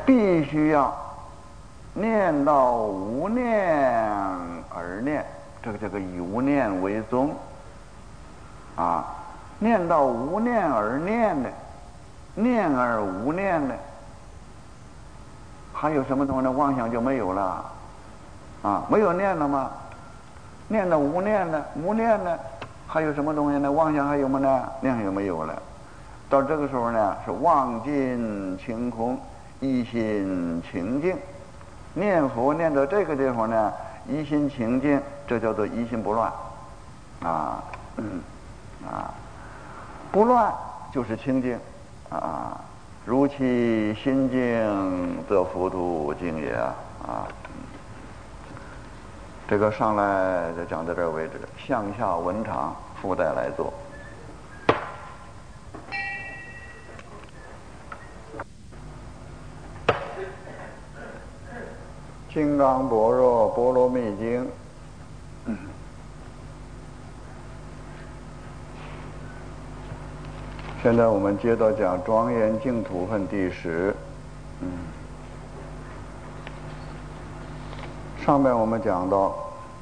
必须要念到无念而念，这个以无念为宗啊，念到无念而念的，念而无念的，还有什么东西呢？妄想就没有了啊，没有念了吗？念到无念的，无念的，还有什么东西呢？妄想还有吗呢？念也没有了。到这个时候呢，是忘尽清空，一心清净。念佛念到这个地方呢，一心清净，这叫做一心不乱啊，不乱就是清净啊。如其心净，则佛土净也啊。这个上来就讲到这儿为止，向下文长附带来做。金刚般若波罗蜜经，现在我们接着讲庄严净土分第10。上面我们讲到，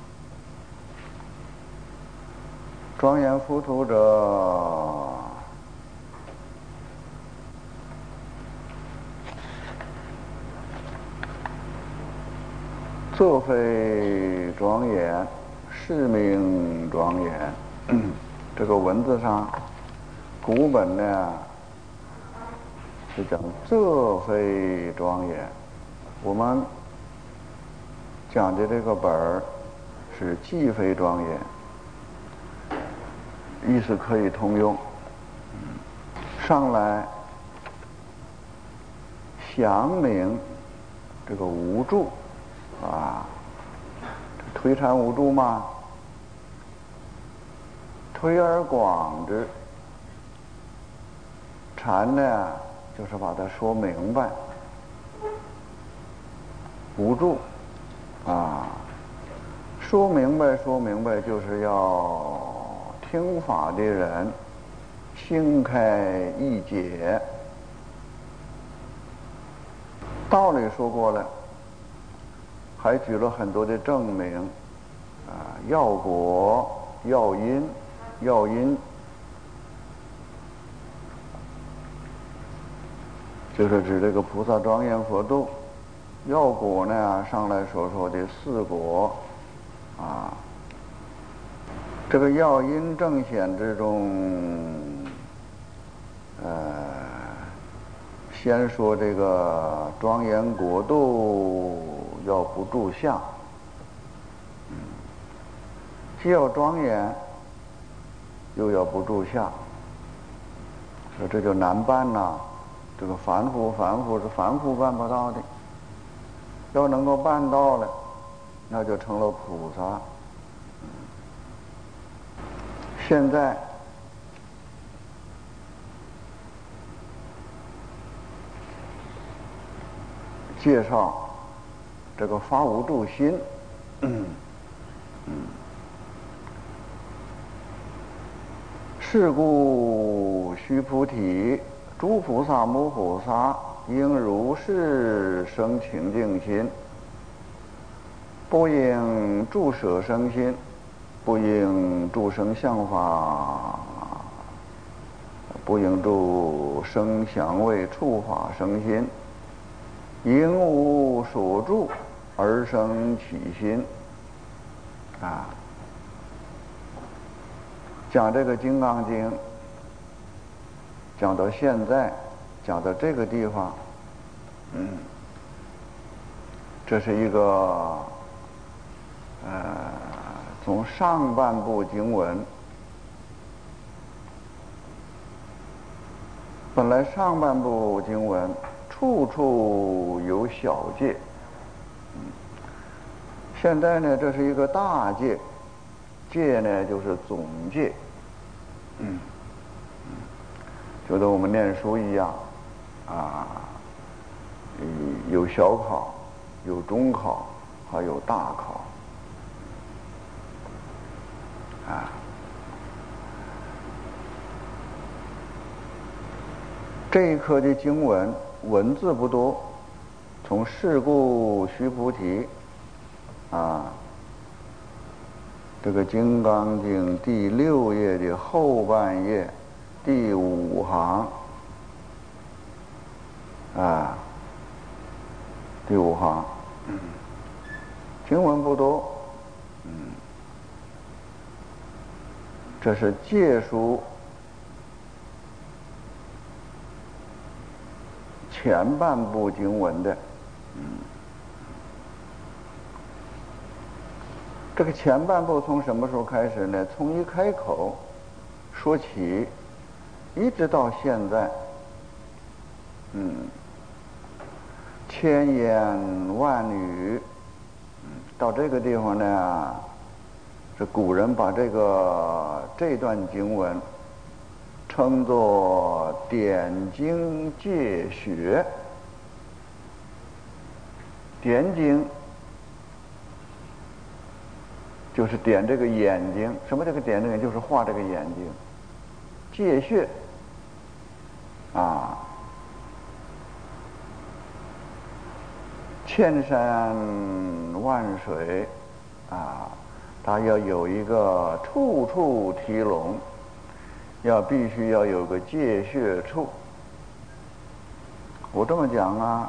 庄严浮屠者，作非庄严，是名庄严。这个文字上，古本呢是讲作非庄严，我们讲的这个本儿是既非庄严，意思可以通用。上来详明这个无住啊，推禅无住嘛，推而广之，禅呢就是把它说明白，无住啊，说明白就是要听法的人心开意解。道理说过了，还举了很多的证明啊，要果、要因、要因，就是指这个菩萨庄严佛度。要果呢，上来所说的4果啊，这个要因正显之中，先说这个庄严国度要不住相，既要庄严，又要不住相，说这就难办呐。这个凡夫是凡夫办不到的，要能够办到了，那就成了菩萨。现在介绍这个发无住心。是故须菩提，诸菩萨摩诃萨应如是生清净心，不应住舍生心，不应住生相法，不应住声香味触法生心，应无所住而生起心啊。讲这个《金刚经》，讲到现在，讲到这个地方，这是一个从上半部经文，本来上半部经文处处有小戒，现在呢，这是一个大戒。戒呢就是总戒，就跟我们念书一样啊，有小考，有中考，还有大考啊。这一课的经文文字不多， 从是故须菩提啊，这个《金刚经》第6页的后半页第5行啊，第5行，经文不多，这是借书前半部经文的，这个前半部从什么时候开始呢？从一开口说起，一直到现在，千言万语，到这个地方呢，这古人把这段经文称作点睛借穴。点睛就是点这个眼睛，什么这个点这个就是画这个眼睛。借穴啊，千山万水啊，它要有一个处处提笼，必须要有个借穴处。我这么讲啊，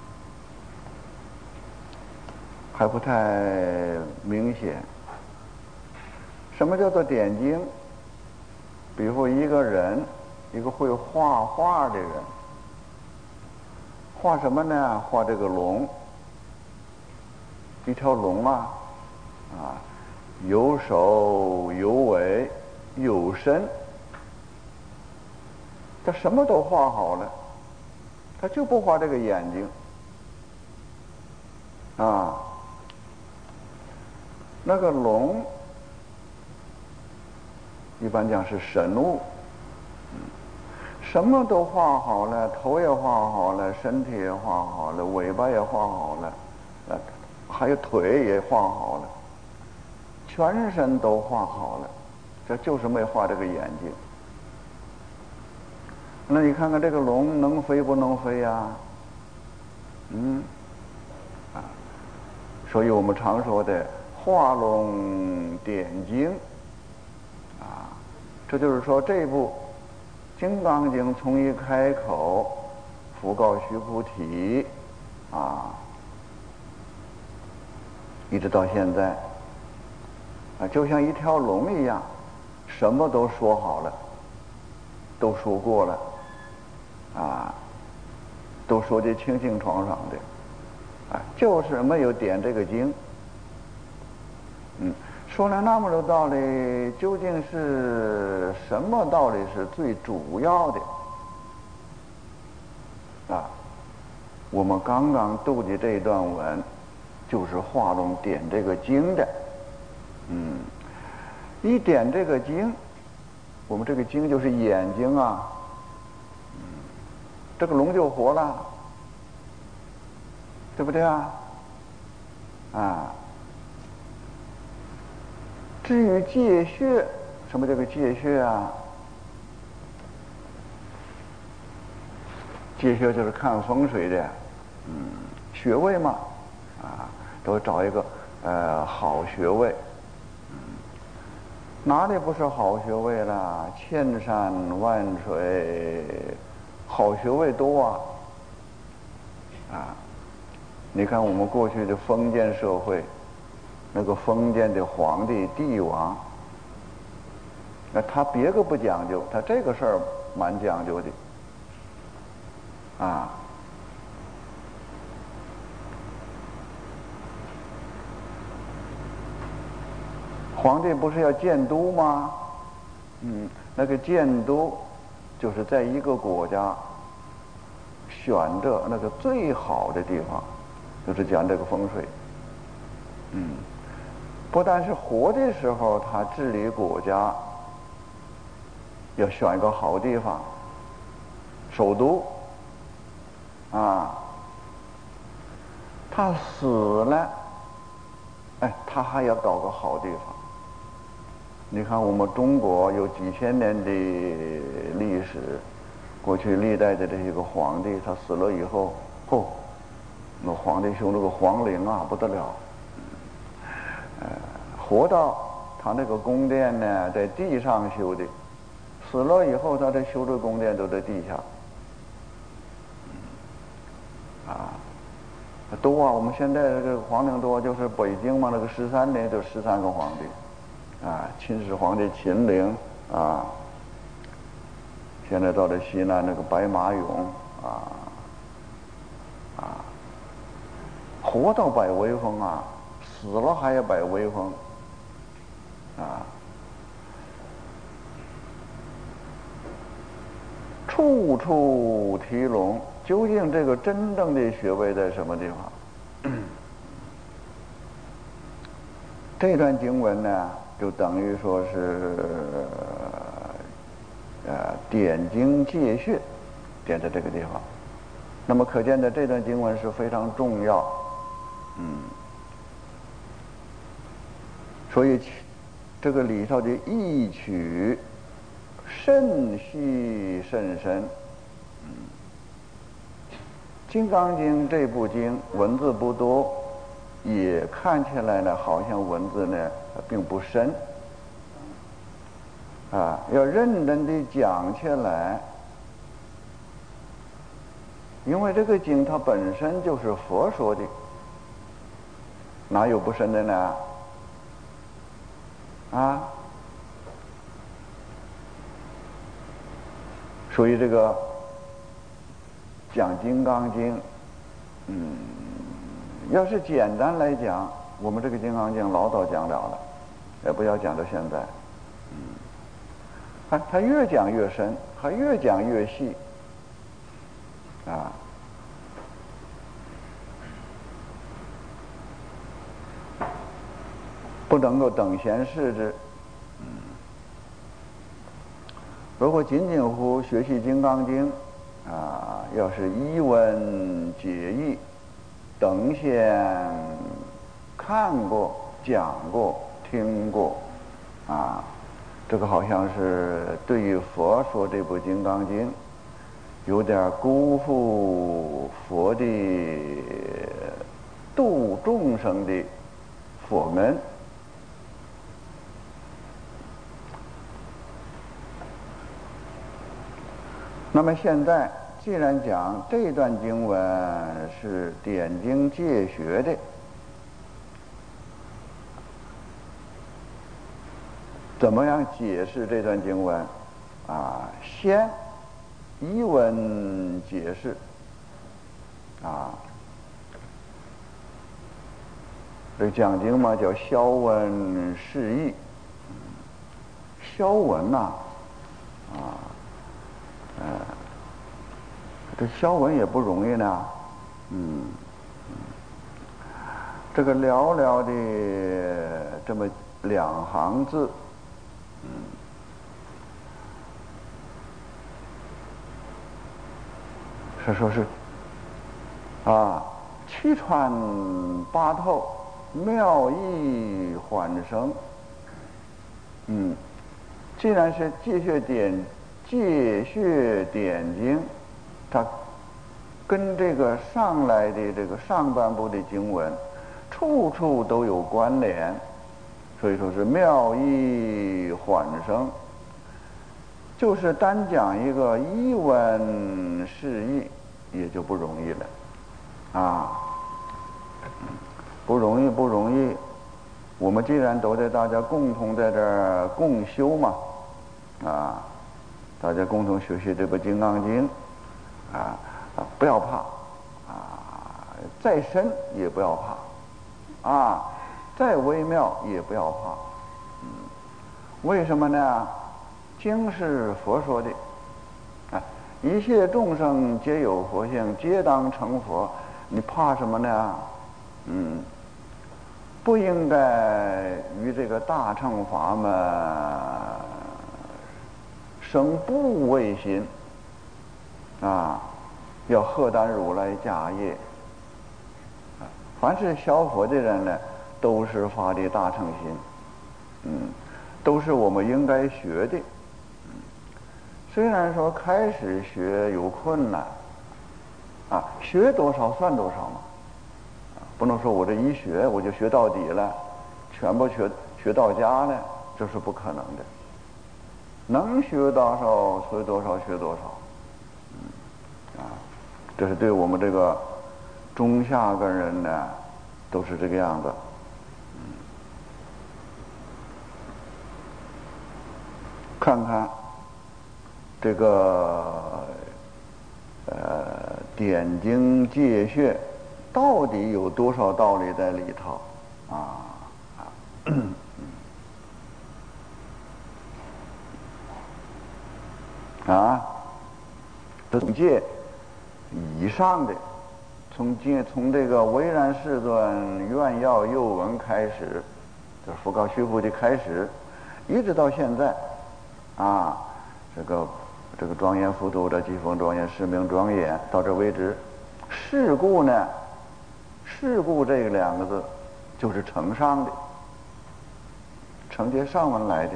还不太明显。什么叫做点睛？比如说一个人，一个会画画的人，画什么呢？画这个龙，一条龙啊，有首有尾有身，他什么都画好了，他就不画这个眼睛啊。那个龙一般讲是神物，什么都画好了，头也画好了，身体也画好了，尾巴也画好了，还有腿也画好了，全身都画好了，这就是没画这个眼睛。那你看看这个龙能飞不能飞呀？所以我们常说的画龙点睛啊，这就是说这部《金刚经》从一开口福告须菩提啊，一直到现在啊，就像一条龙一样，什么都说好了，都说过了啊，都说得清清爽爽的啊，就是没有点这个经。说了那么多道理，究竟是什么道理是最主要的啊？我们刚刚读的这一段文，就是画龙点这个经的。一点这个经，我们这个经就是眼睛啊，这个龙就活了，对不对啊？至于借穴，什么叫做借穴啊？借穴就是看风水的，穴位嘛，都找一个好穴位。哪里不是好穴位啦？千山万水，好穴位多啊！你看我们过去的封建社会，那个封建的皇帝帝王，那他别个不讲究，他这个事儿蛮讲究的啊。皇帝不是要建都吗？那个建都就是在一个国家选择那个最好的地方，就是讲这个风水。不但是活的时候他治理国家要选一个好地方，首都啊，他死了，他还要搞个好地方。你看我们中国有几千年的历史，过去历代的这些个皇帝，他死了以后， 那皇帝修那个皇陵啊，不得了。活到他那个宫殿呢，在地上修的，死了以后，他的修的宫殿都在地下。多啊！我们现在这个皇陵多，就是北京嘛，那个13年就13个皇帝，秦始皇的秦陵啊，现在到了西南那个白马俑活到摆威风啊，死了还要摆威风处处提龙。究竟这个真正的学位在什么地方？这段经文呢，就等于说是点睛借穴，点在这个地方。那么可见的这段经文是非常重要，所以这个里头的意趣甚细甚深。《金刚经》这部经文字不多，也看起来呢好像文字呢并不深，要认真地讲起来，因为这个经它本身就是佛说的，哪有不深的呢？所以这个讲《金刚经》，要是简单来讲，我们这个《金刚经》老早讲了了，也不要讲到现在。它越讲越深，它越讲越细，不能够等闲视之。如果仅仅乎学习《金刚经》要是一文解义，等闲看过、讲过、听过，这个好像是对于佛说这部《金刚经》，有点辜负佛的度众生的佛门。那么现在既然讲这段经文是点睛借穴的，怎么样解释这段经文？先一文解释，这讲经嘛叫消文释义。消文这消文也不容易呢，这个寥寥的这么2行字，说是七穿八透，妙意缓生。既然是借穴点睛，它跟这个上来的这个上半部的经文处处都有关联，所以说是妙意缓生。就是单讲一个一文释义也就不容易了不容易。我们既然都在大家共同在这儿共修嘛，大家共同学习这部《金刚经》，不要怕，再深也不要怕，再微妙也不要怕。为什么呢？经是佛说的，一切众生皆有佛性，皆当成佛，你怕什么呢？不应该与这个大乘法门生怖畏心，要荷担如来家业。凡是学佛的人呢，都是发的大乘心，都是我们应该学的。虽然说开始学有困难，学多少算多少嘛， 不能说我这一学我就学到底了，全部学到家了，这是不可能的。能学多少学多少学多少，这是对我们这个中下根人呢，都是这个样子。看看这个点睛界穴到底有多少道理在里头这从戒以上的，从这个唯然世尊愿要诱闻开始，就是佛告须菩提开始，一直到现在这个庄严佛土的机锋庄严誓名庄严到这为止。事故呢，事故这两个字就是承上的，承接上文来的。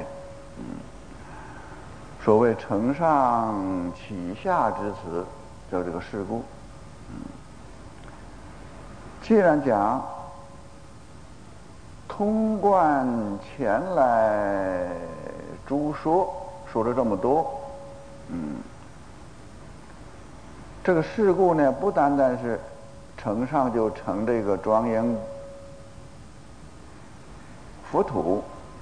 所谓承上启下之词，叫这个事故。既然讲通贯前来诸说了这么多，这个事故呢，不单单是承上就承这个庄严佛土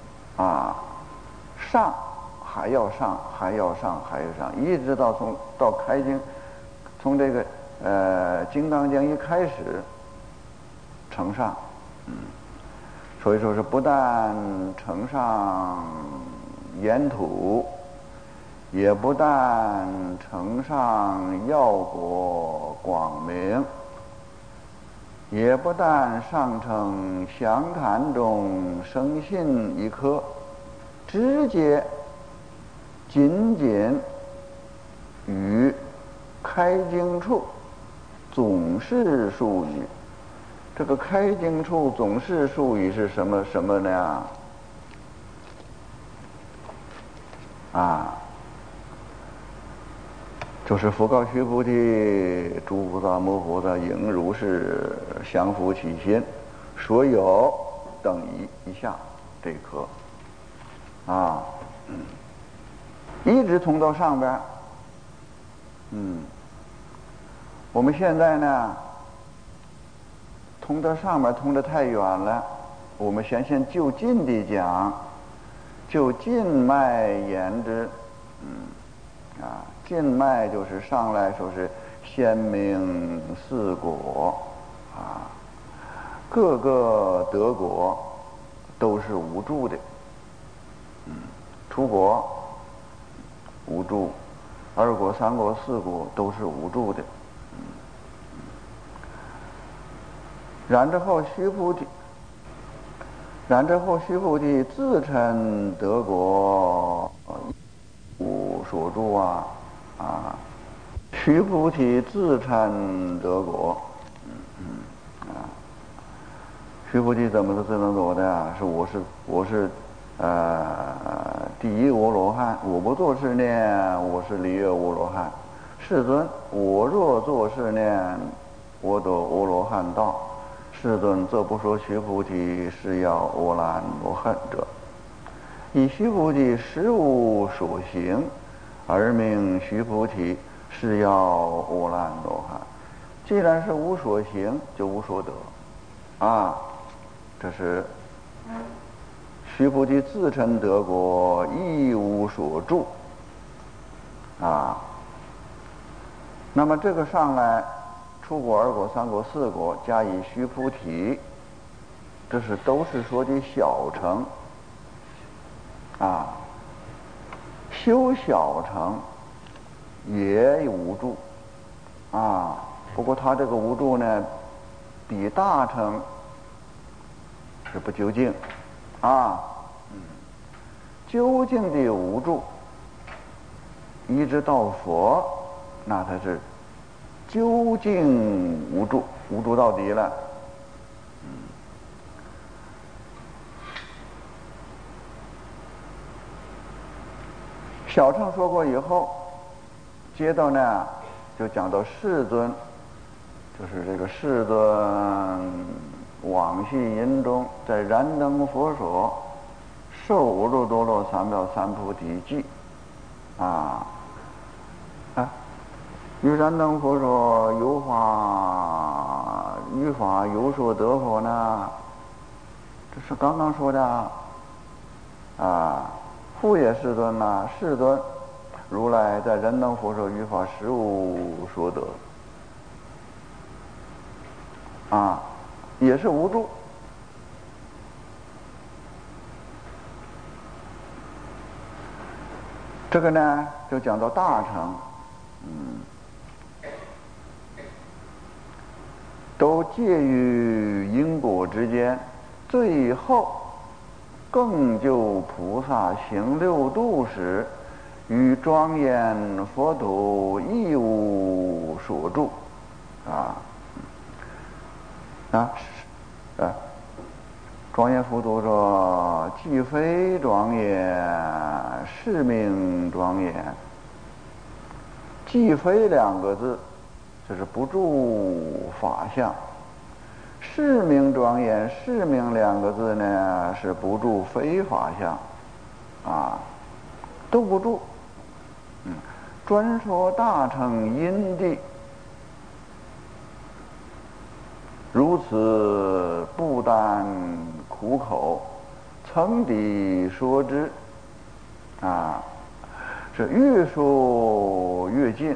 上还要上，还要上，还要上，一直到开经，从这个金刚经一开始承上，所以说是不但承上严土，也不但承上要果广明，也不但上承详谈中生信一颗，直接仅仅与开经处总是术语。这个开经处总是术语是什么呢？就是佛告须菩提，诸菩萨摩诃萨应如是降伏其心，所有等一下这一颗一直通到上边。我们现在呢，通到上面通得太远了，我们先就近地讲，就近脉言之。近脉就是上来说是先明四果各个得果都是无助的。初果无助，二果三果四果都是无助的。然之后须菩提自称得果无所住须菩提自称得果。须菩提怎么自称得的？是我是第一阿罗汉，我不做是念，我是离阿罗汉。世尊，我若做是念，我得阿罗汉道。世尊，则不说须菩提是要阿兰罗汉者，以须菩提实无所行，而名须菩提是要阿兰罗汉。既然是无所行，就无所得这是须菩提自称得果，亦无所住那么这个上来初果、二果、三果、四果，加以须菩提，这都是说的小乘修小乘也无助不过他这个无助呢，比大乘是不究竟究竟的无助，一直到佛，那才是究竟无助，无助到底了。小乘说过以后，接着呢就讲到世尊，就是这个世尊往昔因中，在燃灯佛所受无漏多罗三藐三菩提记于燃灯佛所有法于法有所得佛呢？这是刚刚说的复也世尊世尊，如来在燃灯佛所于法实无所得也是无住。这个呢，就讲到大乘，都介于因果之间，最后更就菩萨行六度时，与庄严佛土亦无所住庄严佛土说，既非庄严，是名庄严。既非两个字，这是不住法相。是名庄严，是名两个字呢，是不住非法相都不住。专说大乘因地，如此不但苦口，曾地说之是越说越近。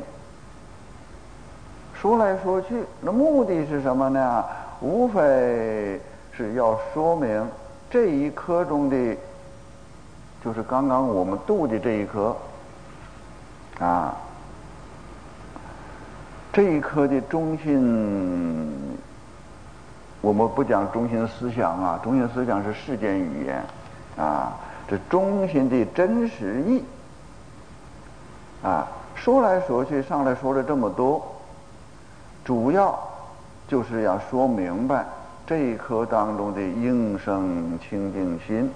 说来说去，那目的是什么呢？无非是要说明这一颗中的，就是刚刚我们度的这一颗这一颗的中心。我们不讲中心思想中心思想是世间语言这中心的真实意说来说去，上来说了这么多，主要就是要说明白这一颗当中的应生清净心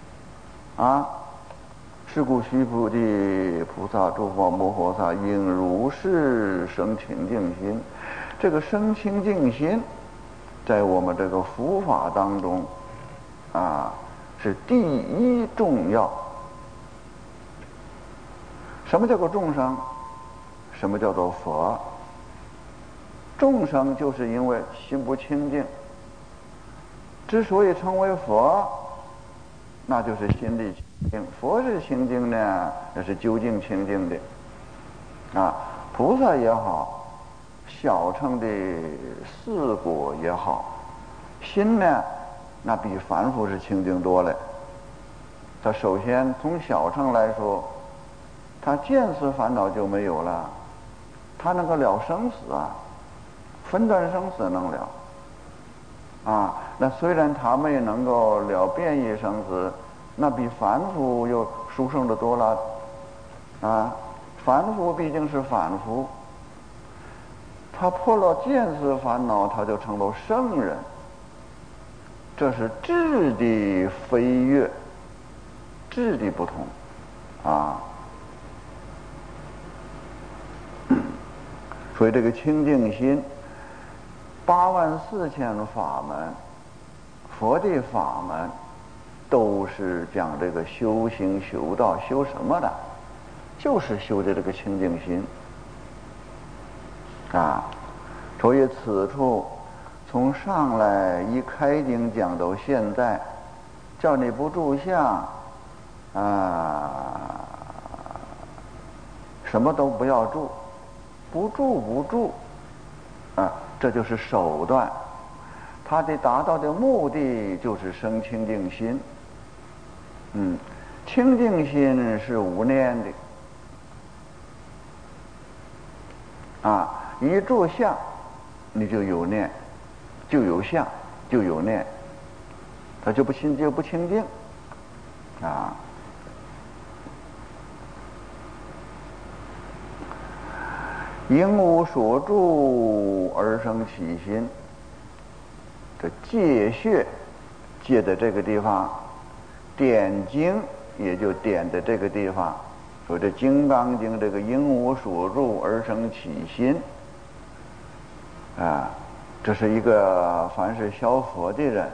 是故须菩提菩萨诸佛摩诃萨应如是生清净心。这个生清净心在我们这个佛法当中是第一重要。什么叫做众生？什么叫做佛？众生就是因为心不清净，之所以称为佛，那就是心里清净。佛是清净呢，那是究竟清净的菩萨也好，小乘的四果也好，心呢，那比凡夫是清净多了。他首先从小乘来说，他见思烦恼就没有了，他能够了生死分段生死能了那虽然他们也能够了变异生死，那比凡夫又殊胜的多了凡夫毕竟是凡夫，他破了见思烦恼，他就成了圣人。这是质的飞跃，质的不同所以这个清净心84000法门，佛的法门都是讲这个修行修道，修什么的？就是修的这个清净心所以此处从上来一开经讲到现在，叫你不住相什么都不要住，不住这就是手段。他的达到的目的就是生清净心清净心是无念的一住相你就有念，就有相，就有念，它就不清净因无所住而生起心。这戒穴戒的这个地方，点睛也就点的这个地方，说这《金刚经》这个因无所住而生起心这是一个凡是消佛的人，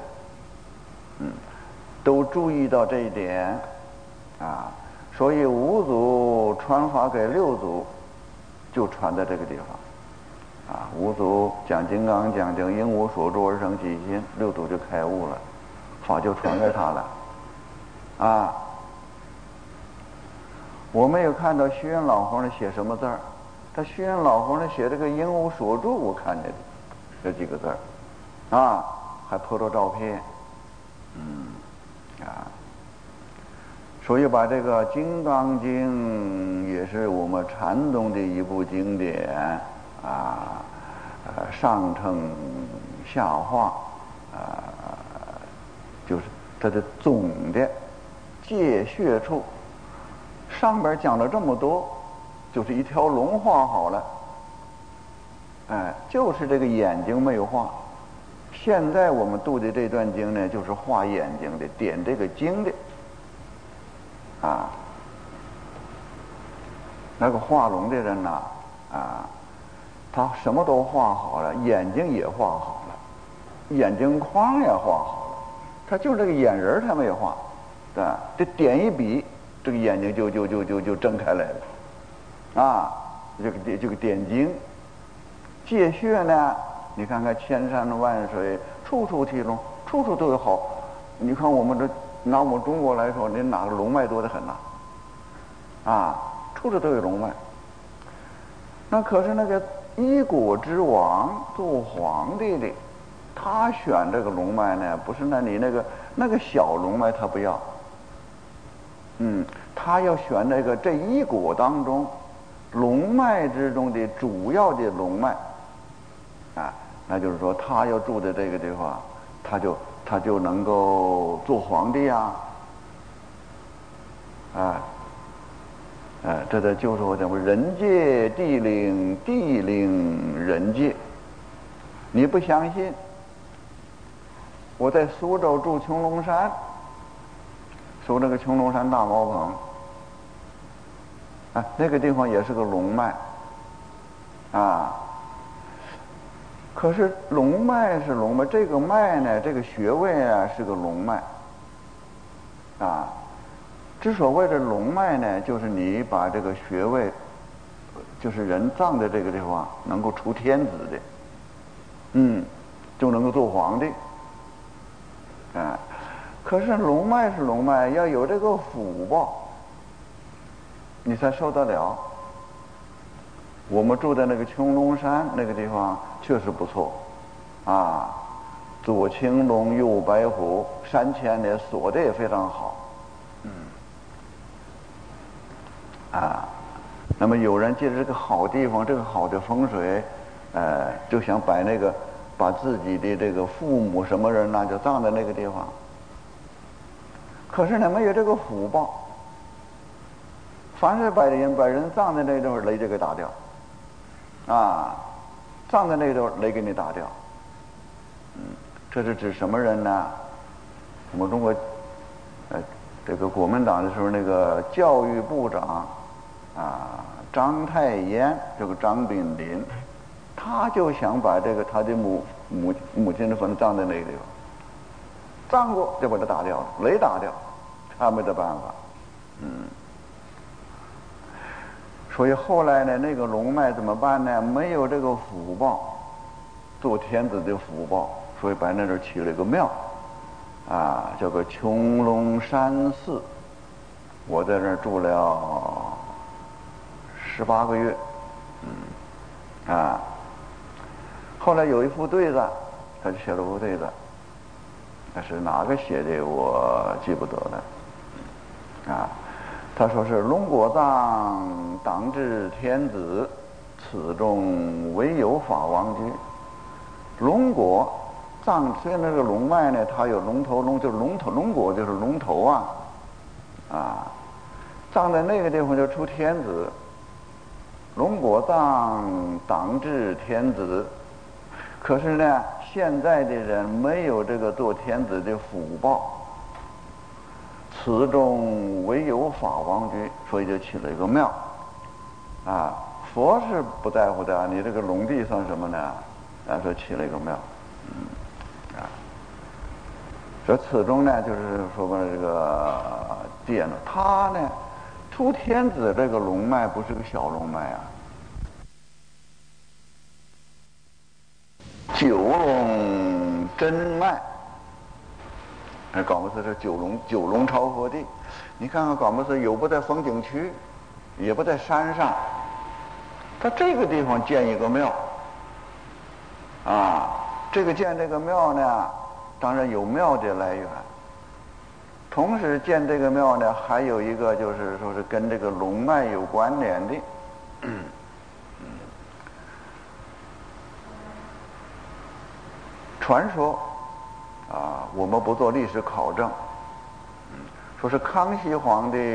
都注意到这一点啊。所以五祖传法给六祖，就传在这个地方啊。五祖讲金刚讲应无所住而生其心，六祖就开悟了，法就传给他了啊。我没有看到虚云老和尚写什么字儿，他虚云老和尚写这个应无所住，我看见这几个字儿啊，还拍着照片，所以把这个《金刚经》也是我们禅宗的一部经典啊，上乘下化就是它的总的界穴处，上边讲了这么多，就是一条龙画好了，就是这个眼睛没有画。现在我们读的这段经呢，就是画眼睛的，点这个睛的。那个画龙的人呐，他什么都画好了，眼睛也画好了，眼睛框也画好了，他就这个眼仁他没有画，对吧？这点一笔，这个眼睛就睁开来了，这个点睛。界穴呢，你看看千山万水，处处提龙，处处都有好。你看我们这拿我们中国来说，你哪个龙脉多得很呐，处处都有龙脉。那可是那个一国之王做皇帝的，他选这个龙脉呢，不是你那个小龙脉他不要，他要选这一国当中龙脉之中的主要的龙脉，那就是说他要住在这个地方，他就能够做皇帝这就是我讲过，人界地灵，地灵人界。你不相信？我在苏州住穹窿山，说那个穹窿山大茅棚，那个地方也是个龙脉，可是龙脉是龙脉，这个脉呢，这个穴位是个龙脉，之所谓的龙脉呢，就是你把这个穴位，就是人葬在这个地方，能够出天子的，就能够做皇帝，可是龙脉是龙脉，要有这个福报，你才受得了。我们住在那个穹窿山那个地方确实不错，左青龙右白虎，山前呢锁的也非常好，那么有人借着这个好地方，这个好的风水，就想把自己的这个父母什么人呢，就葬在那个地方。可是呢，没有这个福报，凡是把人葬在那地方，雷就给打掉，葬在那地方，雷给你打掉。这是指什么人呢？我们中国，这个国民党的时候，那个教育部长章太炎，这个张炳麟，他就想把他的母亲的坟葬在那个地方，葬过就把它打掉了，雷打掉，他没得办法。所以后来呢，那个龙脉怎么办呢？没有这个福报，做天子的福报，所以把那儿起了一个庙，叫个穹窿山寺。我在那儿住了18个月，后来有一副对子，他就写了副对子，那是哪个写的我记不得了，他说是龙果藏当至天子，此中唯有法王居。龙果藏，虽然那个龙脉呢，它有龙头，就是龙头，龙果就是龙头葬在那个地方就出天子。龙果藏当至天子，可是呢，现在的人没有这个做天子的福报。此中唯有法王居，所以就起了一个庙。佛是不在乎的，你这个龙地算什么呢？ 说起了一个庙，说此中呢，就是说过这个殿呢，它呢，出天子这个龙脉不是个小龙脉啊，九龙真脉。广博寺是九龙朝佛地，你看看广博寺有不在风景区，也不在山上，它这个地方建一个庙，建这个庙呢，当然有庙的来源。同时建这个庙呢，还有一个就是说是跟这个龙脉有关联的。传说我们不做历史考证，说是康熙皇帝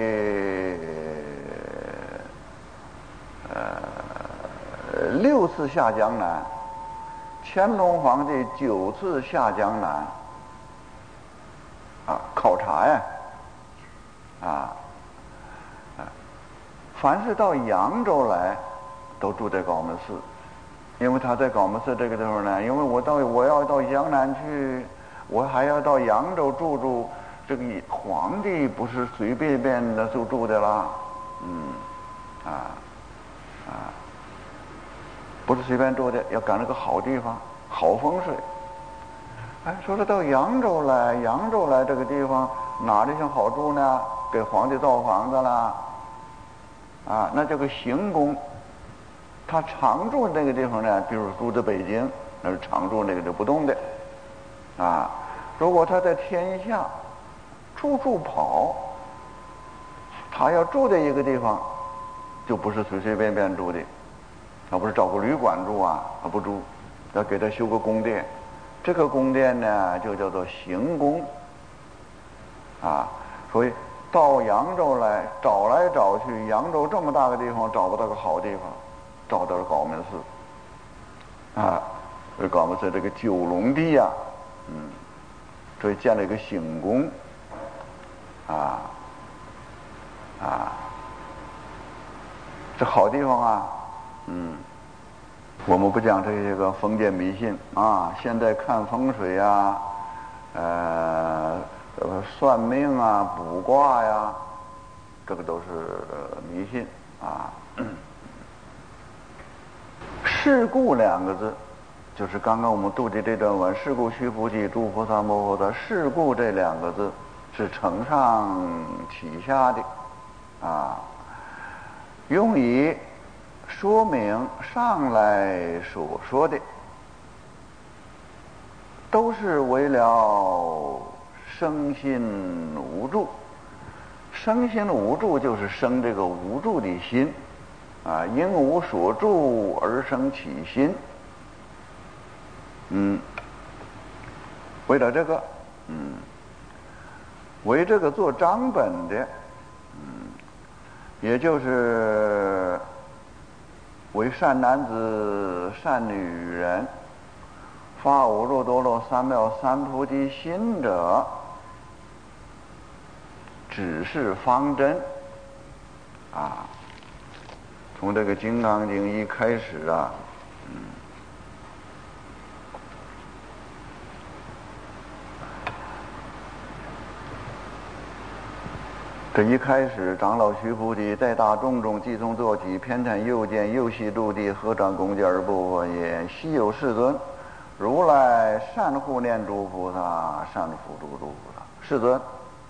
6次下江南，乾隆皇帝9次下江南，考察呀，凡是到扬州来，都住在广门寺，因为他在广门寺这个地方呢，因为我要到江南去，我还要到扬州住，这个皇帝不是随便便的就住的啦，不是随便住的，要赶那个好地方，好风水。说是到扬州来这个地方哪里像好住呢？给皇帝造房子啦，那这个行宫，他常住那个地方呢，比如住在北京，那是常住那个就不动的，如果他在天下处处跑，他要住的一个地方，就不是随随便便住的，他不是找个旅馆住他不住，要给他修个宫殿，这个宫殿呢就叫做行宫，所以到扬州来找来找去，扬州这么大个地方找不到个好地方，找到了广门寺，广门寺这个九龙地所以建了一个行宫，这好地方我们不讲这些个封建迷信现在看风水算命卜卦呀，这个都是迷信事故2个字，就是刚刚我们读的这段文，事故须菩提，诸菩萨摩诃萨，事故这2个字是承上启下的用以说明上来所说的都是为了生心无助。生心无助就是生这个无助的心因无所住而生起心，为了这个为这个做章本的也就是为善男子善女人发无漏多罗三藐三菩提心者，指示方针从这个《金刚经》一开始这一开始，长老须菩提在大众中即从坐起，偏袒右肩，右膝入地，合掌恭敬而不闻言：昔有世尊，如来善护念诸菩萨，善辅助诸菩萨。世尊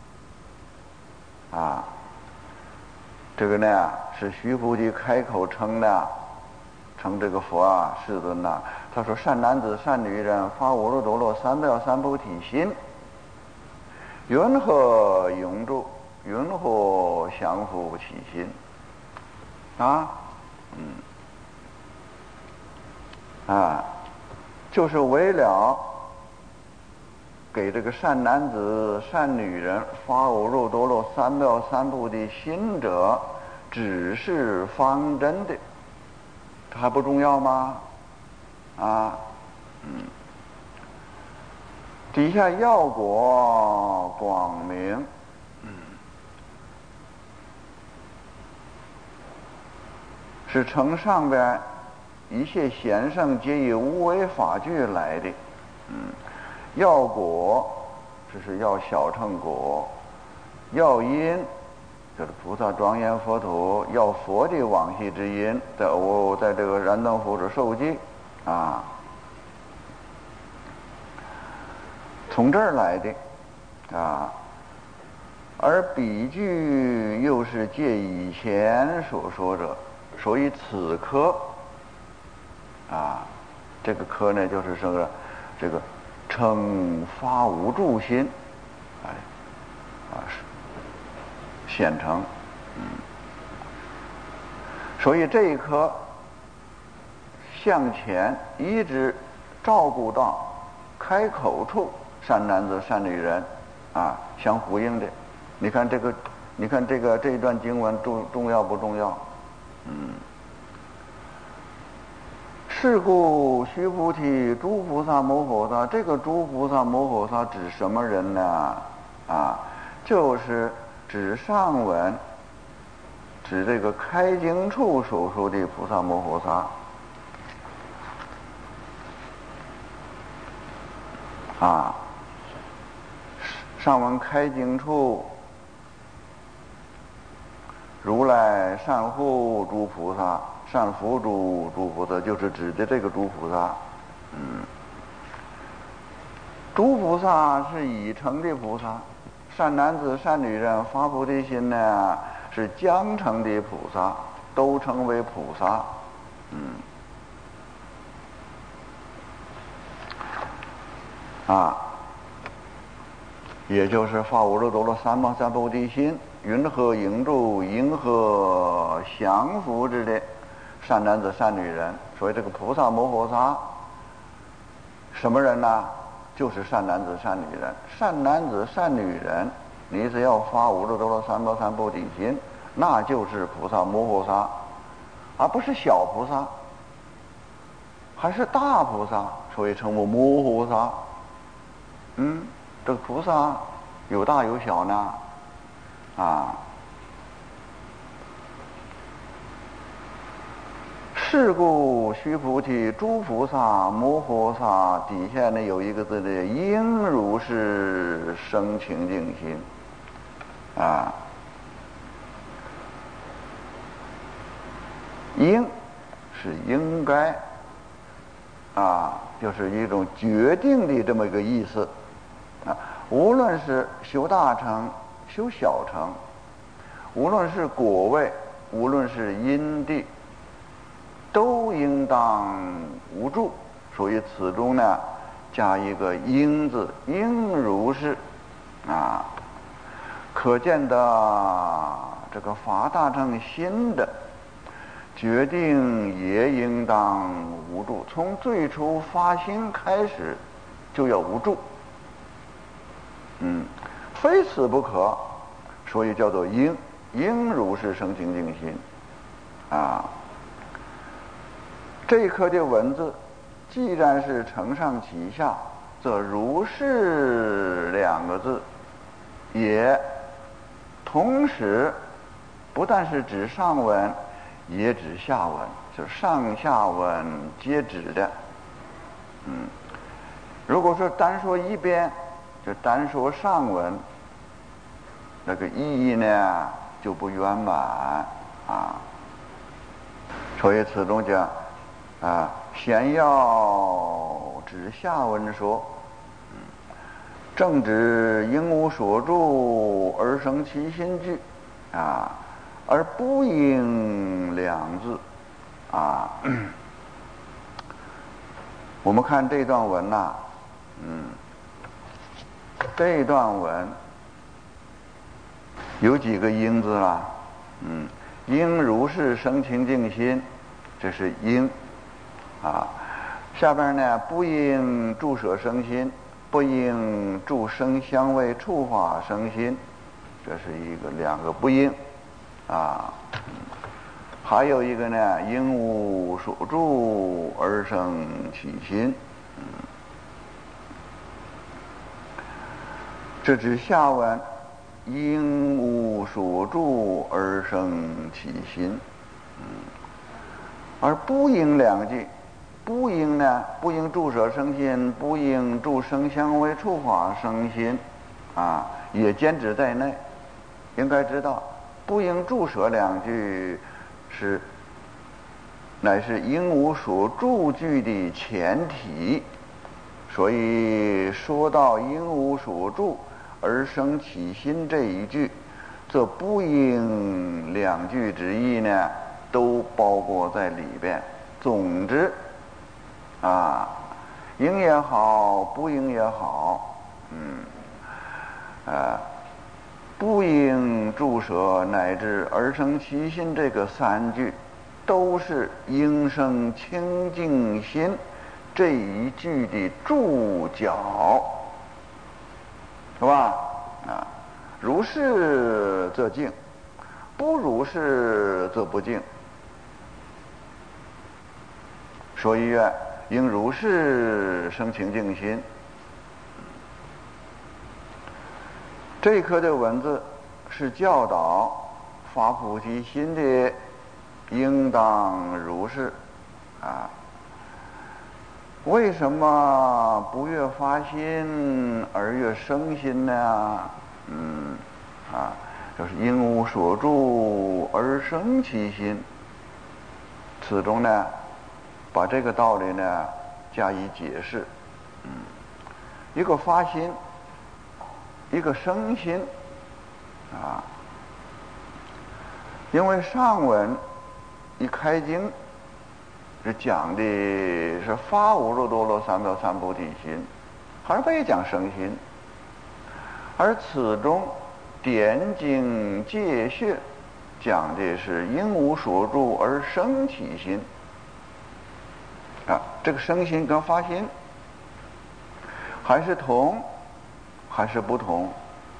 这个呢是须菩提开口称的，称这个佛世尊他说：善男子善女人发无漏多罗三藐三菩提心，云何永驻？云何降伏起心就是为了给这个善男子善女人发无漏多罗三藐三菩提心者指示方针的，这还不重要吗？底下要果广明是承上边一切贤圣皆以无为法具来的。要果这是要小乘果，要因就是菩萨庄严佛土，要佛的往昔之因，在这个燃灯佛者受记啊，从这儿来的啊。而比句又是借以前所说者，所以此科啊，这个科呢就是说这个称发无住心，显成，所以这一颗向前一直照顾到开口处，善男子善女人啊，相呼应的。你看这一段经文重要不重要？是故须菩提，诸菩萨摩诃萨，这个诸菩萨摩诃萨指什么人呢？就是指上文，指这个开经处所说的菩萨摩诃萨。上文开经处，如来善护诸菩萨，善福诸菩萨，就是指的这个诸菩萨。诸菩萨是已成的菩萨，善男子善女人发菩提心呢，是将成的菩萨，都称为菩萨。也就是发无漏多罗三藐三菩提心，云何迎住，迎何降伏之的善男子善女人。所以这个菩萨摩诃萨什么人呢？就是善男子善女人。善男子善女人，你只要发无漏多罗三藐三菩提心，那就是菩萨摩诃萨，而不是小菩萨，还是大菩萨，所以称为摩诃萨。这个菩萨有大有小呢，是故须菩提，诸菩萨摩诃萨底下呢有一个字的应如是生清净心应是应该就是一种决定的这么一个意思。无论是修大乘修小乘，无论是果位，无论是因地，都应当无住。所以此中呢加一个应字，应如是可见的这个发大乘心的决定也应当无住，从最初发心开始就要无住。非此不可，所以叫做应如是生清净心这一课的文字既然是承上启下，则如是两个字也同时不但是指上文，也指下文，就是上下文皆指的。如果说单说一边，就单说上文，那个意义呢就不圆满所以此中讲先要指下文说，正指应无所住而生其心句而不应两字我们看这段文这段文有几个应字应如是生清净心，这是应下边呢不应住舍生心，不应住声香味触法生心，这是两个不应还有一个呢应无所住而生其心，这指下文应无所住而生其心而不应两句，不应呢，不应住舍生心，不应住声香味触法生心，也兼指在内。应该知道，不应住舍两句乃是应无所住句的前提。所以说到应无所住而生起心这一句，这不应两句之意呢，都包括在里边。总之应也好，不应也好，不应住舍乃至而生其心这个三句，都是应生清净心这一句的注脚，是吧？如是则净，不如是则不净。所以应如是生清净心。这一课的文字是教导发菩提心的，应当如是为什么不越发心而越生心呢？就是应无所住而生其心。此中呢，把这个道理呢加以解释。一个发心，一个生心因为上文一开经是讲的是发无漏多罗三藐三菩提心，还未讲生心，而此中点睛界穴讲的是应无所住而生起心这个生心跟发心还是同还是不同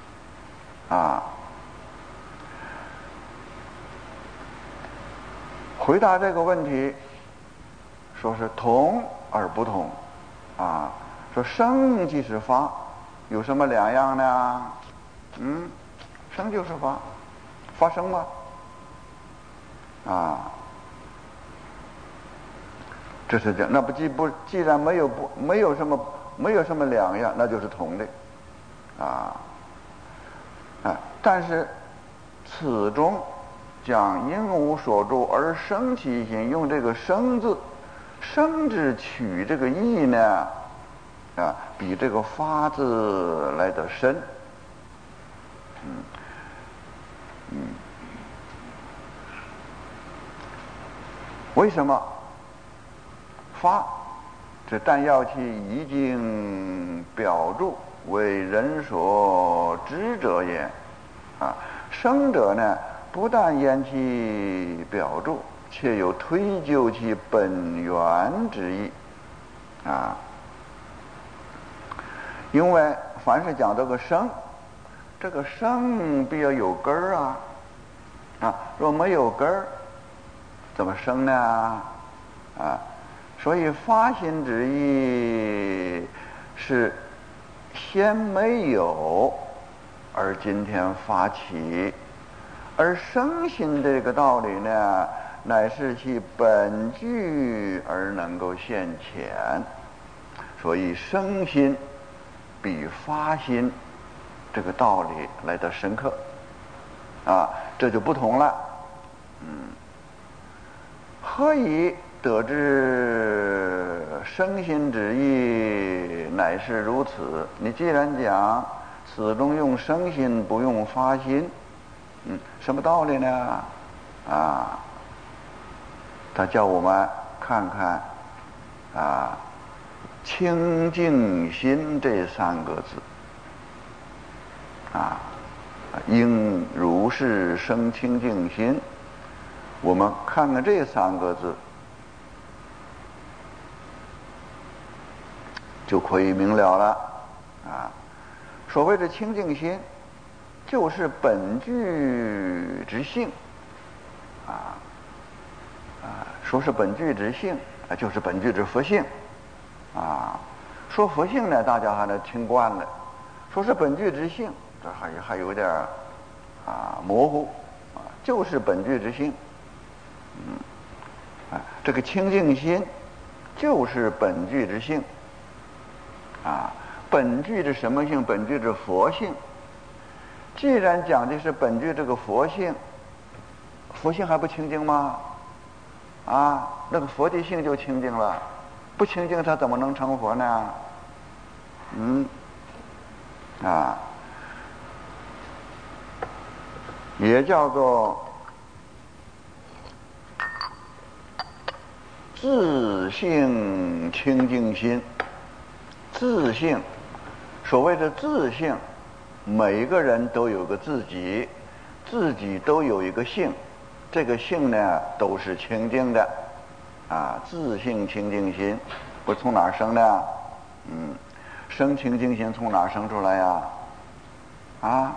回答这个问题，说是同而不同说生即是发，有什么两样呢？生就是发，发生吗？这是这样。那既然没有什么两样，那就是同的但是此中讲应无所住而生其心，用这个生字，生字取这个义呢比这个发字来得深。为什么？发这但要其已经表注为人所知者也生者呢，不但言其表注，且有推究其本源之意因为凡是讲这个生，这个生必要有根儿若没有根儿，怎么生呢？所以发心之意是先没有，而今天发起，而生心这个道理呢，乃是其本具而能够现前。所以生心比发心这个道理来得深刻这就不同了。何以得知生心之意乃是如此？你既然讲此中用生心不用发心，什么道理呢？他叫我们看看清净心这三个字应如是生清净心。我们看看这三个字，就可以明了了所谓的清净心，就是本具之性说是本具之性就是本具之佛性说佛性呢，大家还能听惯了；说是本具之性，这还有点模糊就是本具之性。 这个清净心就是本具之性本具的什么性？本具的佛性。既然讲的是本具这个佛性，佛性还不清净吗？那个佛的性就清净了，不清净它怎么能成佛呢？也叫做自性清净心。自性，所谓的自性，每个人都有个自己，自己都有一个性，这个性呢都是清净的自性清净心，不是从哪儿生的呀？生清净心从哪儿生出来呀？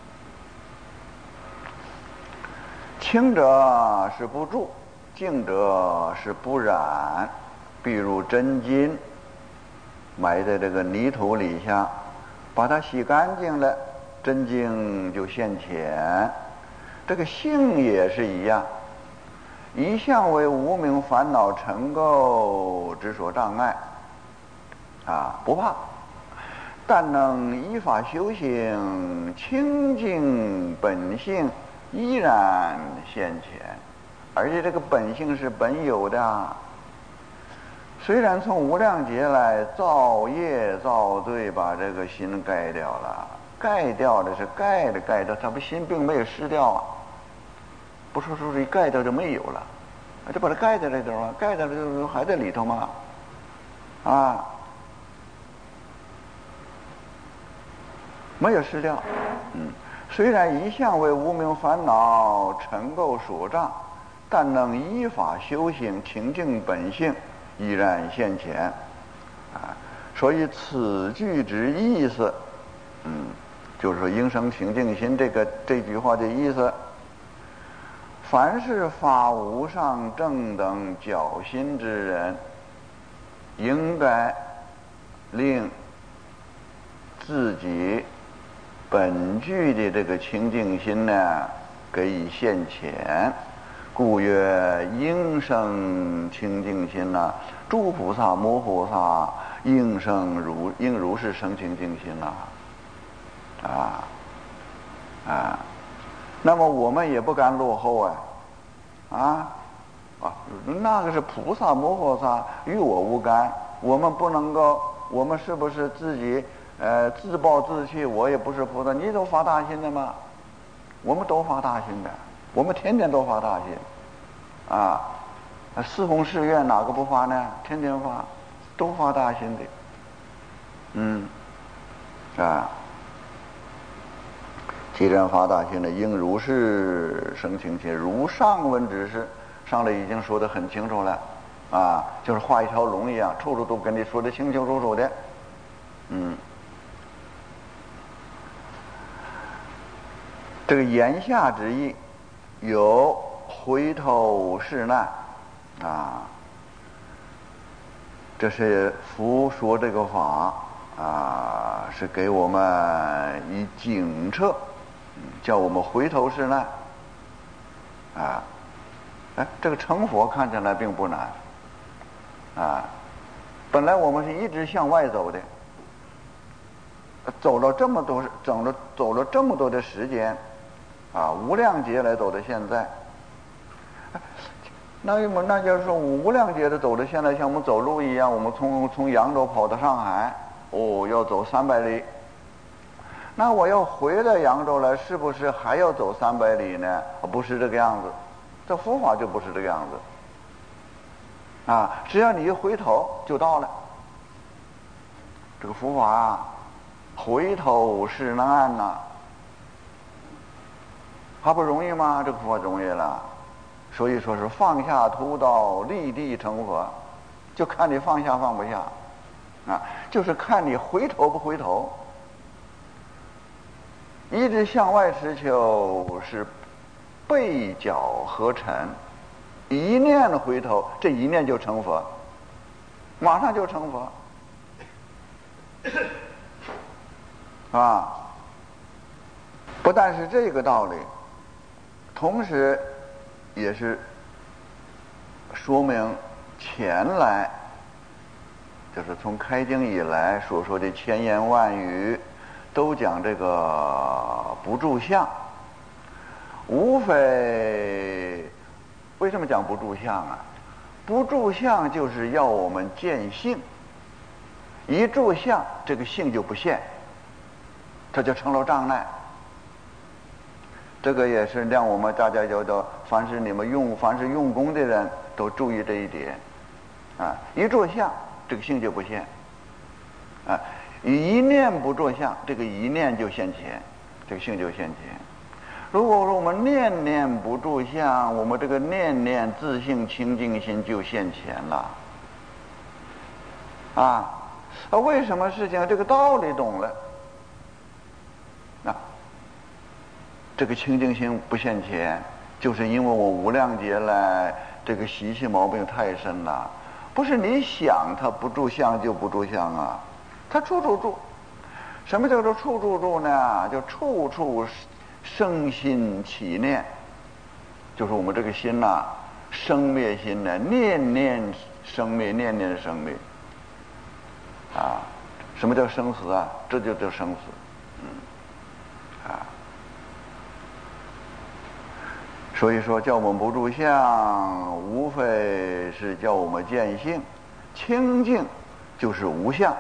清者是不住，净者是不染。比如真金埋在这个泥土里下，把它洗干净了，真金就现前。这个性也是一样，一向为无明烦恼尘垢之所障碍不怕，但能依法修行，清净本性依然现前。而且这个本性是本有的虽然从无量劫来造业造罪把这个心盖掉了，盖掉的是盖掉，它不心并没有失掉不是说一盖掉就没有了，就把它盖在这头了，盖在这头还在里头吗？没有失掉。虽然一向为无明烦恼尘垢所障，但能依法修行，清净本性依然现前所以此句之意思就是说应生清净心这句话的意思，凡是发无上正等觉心之人，应该令自己本具的这个清净心呢给以现前，故曰应生清净心诸菩萨摩诃萨应如是生清净心那么我们也不敢落后那个是菩萨摩诃萨，与我无干。我们不能够，我们是不是自己自暴自弃？我也不是菩萨，你都发大心的吗？我们都发大心的，我们天天都发大心四弘誓愿哪个不发呢？天天发，都发大心的既然发大心了，应如是生清净。如上文之事，上来已经说得很清楚了就是画一条龙一样，处处都跟你说得清清楚楚的这个言下之意有回头是岸这是佛说这个法是给我们以警策，叫我们回头是岸这个成佛看起来并不难本来我们是一直向外走的，走了这么多的时间无量劫来走到现在，那就是说无量劫的走到现在，像我们走路一样，我们从扬州跑到上海要走300里，那我要回到扬州来，是不是还要走300里呢？不是这个样子，这佛法就不是这个样子只要你一回头就到了。这个佛法回头是岸还不容易吗？这个佛法容易了。所以说是放下屠刀，立地成佛，就看你放下放不下就是看你回头不回头。一直向外持求是背脚合成，一念回头，这一念就成佛，马上就成佛不但是这个道理，同时也是说明前来，就是从开经以来所说的千言万语，都讲这个不住相，无非为什么讲不住相啊？不住相就是要我们见性，一住相，这个性就不现，这就成了障碍。这个也是让我们大家觉得，凡是用功的人都注意这一点啊！一住相，这个性就不现啊；一念不住相，这个一念就现前，这个性就现前。如果说我们念念不住相，我们这个念念自性清净心就现前了啊！为什么事情这个道理懂了？这个清净心不现前，就是因为我无量劫来这个习气毛病太深了。不是你想它不住相就不住相啊，它处处住。什么叫做处处住呢？就处处生心起念，就是我们这个心呐，生灭心呢，念念生灭，念念生灭啊。什么叫生死啊？这就叫生死。所以说叫我们不住相，无非是叫我们见性。清净就是无相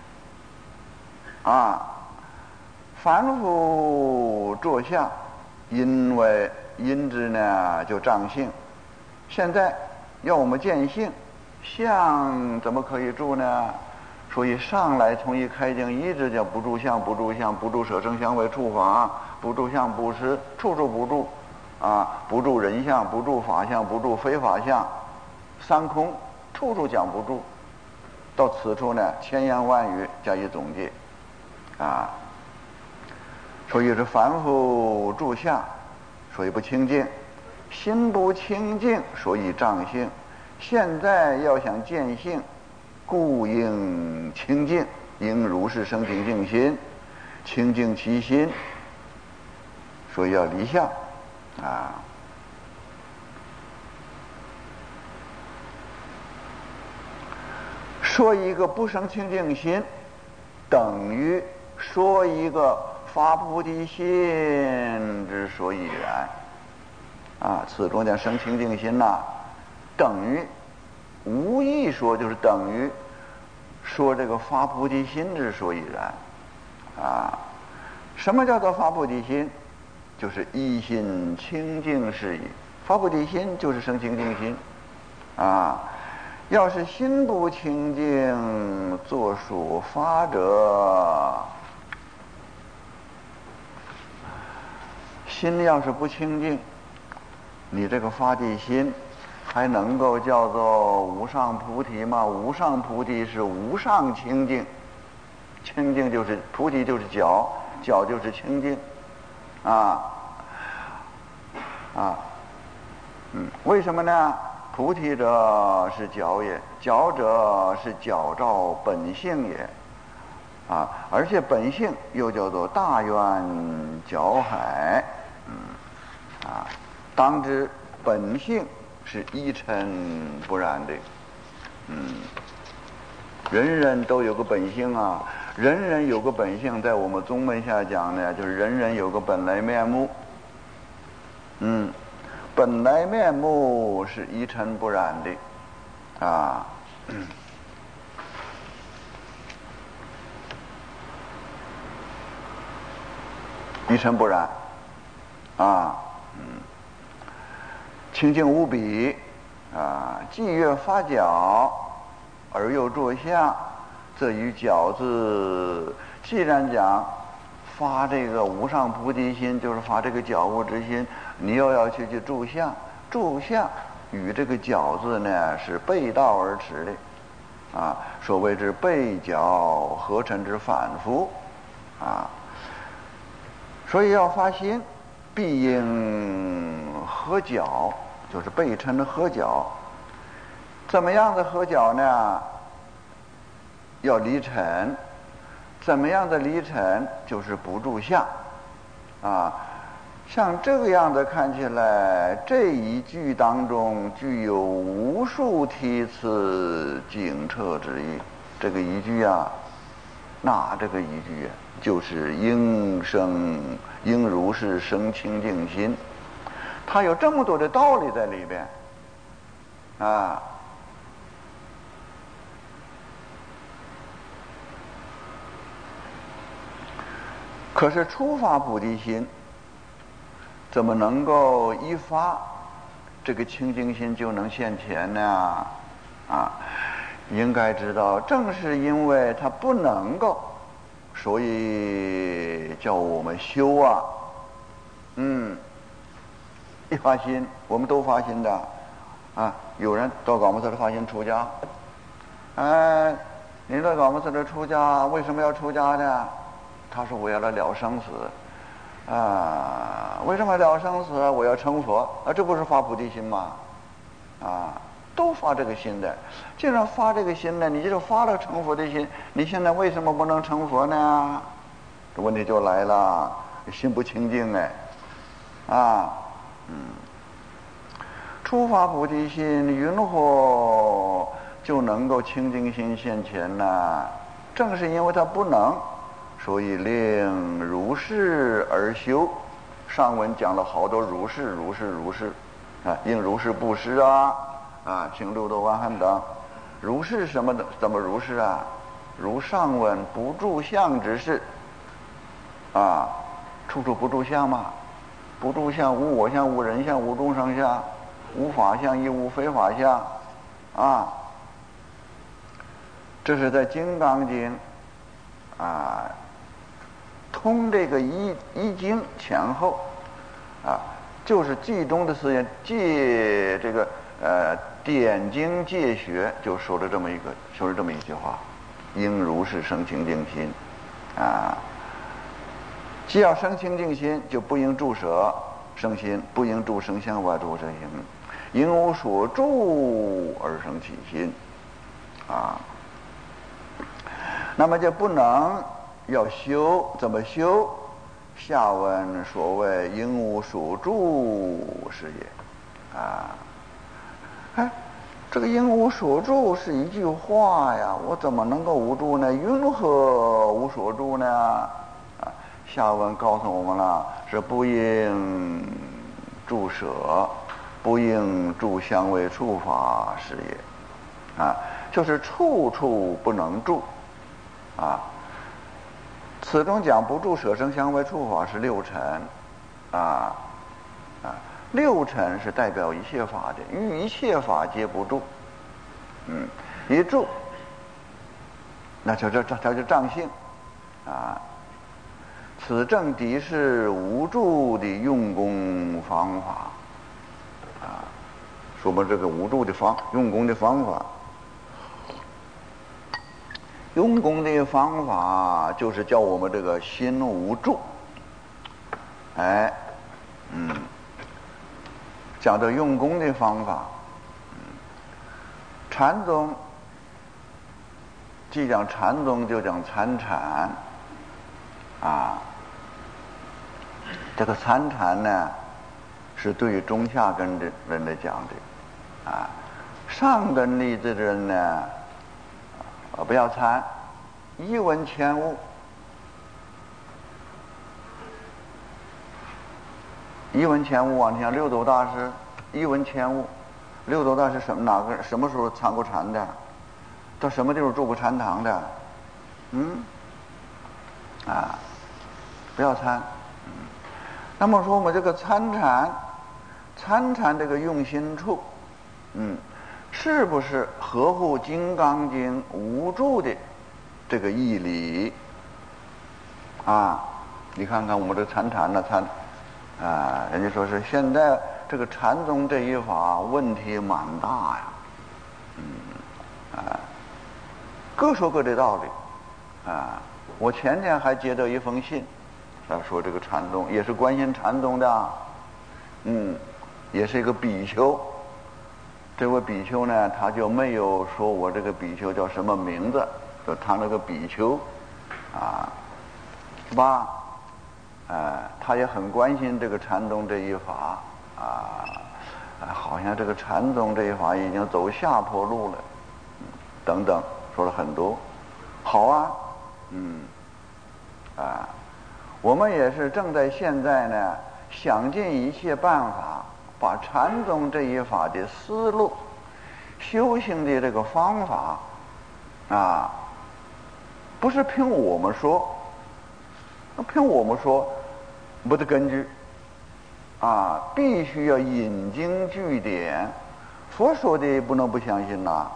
啊。凡夫着相，因为因之呢就障性。现在要我们见性，相怎么可以住呢？所以上来从一开经一直叫不住相，不住相，不住舍生香味触法，不住相不施，处处不住啊！不住人相，不住法相，不住非法相，三空，处处讲不住。到此处呢，千言万语加以总结啊。所以是凡夫住相，所以不清净；心不清净，所以障性。现在要想见性，故应清净，应如是生清净心，清净其心，所以要离相啊。说一个不生清净心，等于说一个发菩提心之所以然啊。此中间生清净心呐，等于无意说就是等于说这个发菩提心之所以然啊。什么叫做发菩提心？就是一心清净是矣。发菩提心就是生清净心啊。要是心不清净，作所发者，心要是不清净，你这个发地心还能够叫做无上菩提吗？无上菩提是无上清净，清净就是菩提就是觉，觉就是清净为什么呢？菩提者是觉也，觉者是觉照本性也而且本性又叫做大愿觉海当知本性是一尘不染的人人都有个本性啊，人人有个本性，在我们宗门下讲呢，就是人人有个本来面目本来面目是一尘不染的一尘不染清净无比既越发觉而又着相，这与觉字既然讲发这个无上菩提心，就是发这个觉悟之心，你又要去住相，住相与这个觉字呢是背道而驰的所谓之背觉合成之反复所以要发心必应合觉，就是背称的合觉。怎么样的合觉呢？要离尘。怎么样的离尘？就是不住相像这个样子看起来，这一句当中具有无数梯次警澈之意。这个一句啊，那这个一句就是应如是生清净心，它有这么多的道理在里边啊。可是初发菩提心，怎么能够一发这个清净心就能现前呢？啊，应该知道，正是因为它不能够，所以叫我们修啊。一发心，我们都发心的啊。有人到搞木寺发心出家，你到搞木寺出家，为什么要出家呢？他说我要来了生死啊。为什么了生死？我要成佛啊，这不是发菩提心吗？啊，都发这个心的。既然发这个心呢，你就发了成佛的心，你现在为什么不能成佛呢？这问题就来了，心不清净初发菩提心，云何就能够清净心现前呢？正是因为它不能，所以令如是而修。上文讲了好多如是啊，应如是布施行六度万行等。如是什么的？怎么如是啊？如上文不住相之事处处不住相嘛。不住相，无我相，无人相，无众生相，无法相，亦无非法相这是在《金刚经》通这个一经前后就是记中的时间，借这个点经戒学，就说了这么一句话：应如是生清净心既要生清净心，就不应住舍生心，不应住生相外住生心，应无所住而生起心那么就不能要修，怎么修？下文所谓应无所住是也这个应无所住是一句话呀，我怎么能够无住呢？云何无所住呢？下文告诉我们了，是不应住舍，不应住相为处法是也就是处处不能住此中讲不住舍生相为处法是六尘六尘是代表一切法的，于一切法皆不住一住那叫障性此正敌是无住的用功方法说明这个无住的用功的方法，用功的方法就是叫我们这个心无住讲到用功的方法禅宗既讲禅宗就讲参禅这个参禅呢是对于中下根的人来讲的上根利的人呢不要参，一闻千悟，往前六祖大师一闻千悟，六祖大师什么时候参过禅的？到什么地方住过禅堂的？不要参。那么说我们这个参禅这个用心处，是不是合乎《金刚经》无住的这个义理你看看我们这参禅人家说是现在这个禅宗这一法问题蛮大各说各的道理我前天还接到一封信说这个禅宗也是关心禅宗的也是一个比丘。这位比丘呢，他就没有说我这个比丘叫什么名字，说他那个比丘是吧？ 他也很关心这个禅宗这一法好像这个禅宗这一法已经走下坡路了，等等，说了很多。好啊，我们也是正在现在呢，想尽一切办法，把禅宗这一法的思路、修行的这个方法不是凭我们说，凭我们说没得根据必须要引经据典，佛说的不能不相信呐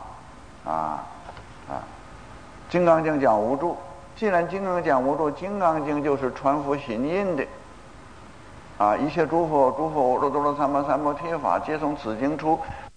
金刚经讲无住，既然金刚讲无住，金刚经就是传佛行印的一切诸佛罗多罗三藐三菩提法，皆从此经出，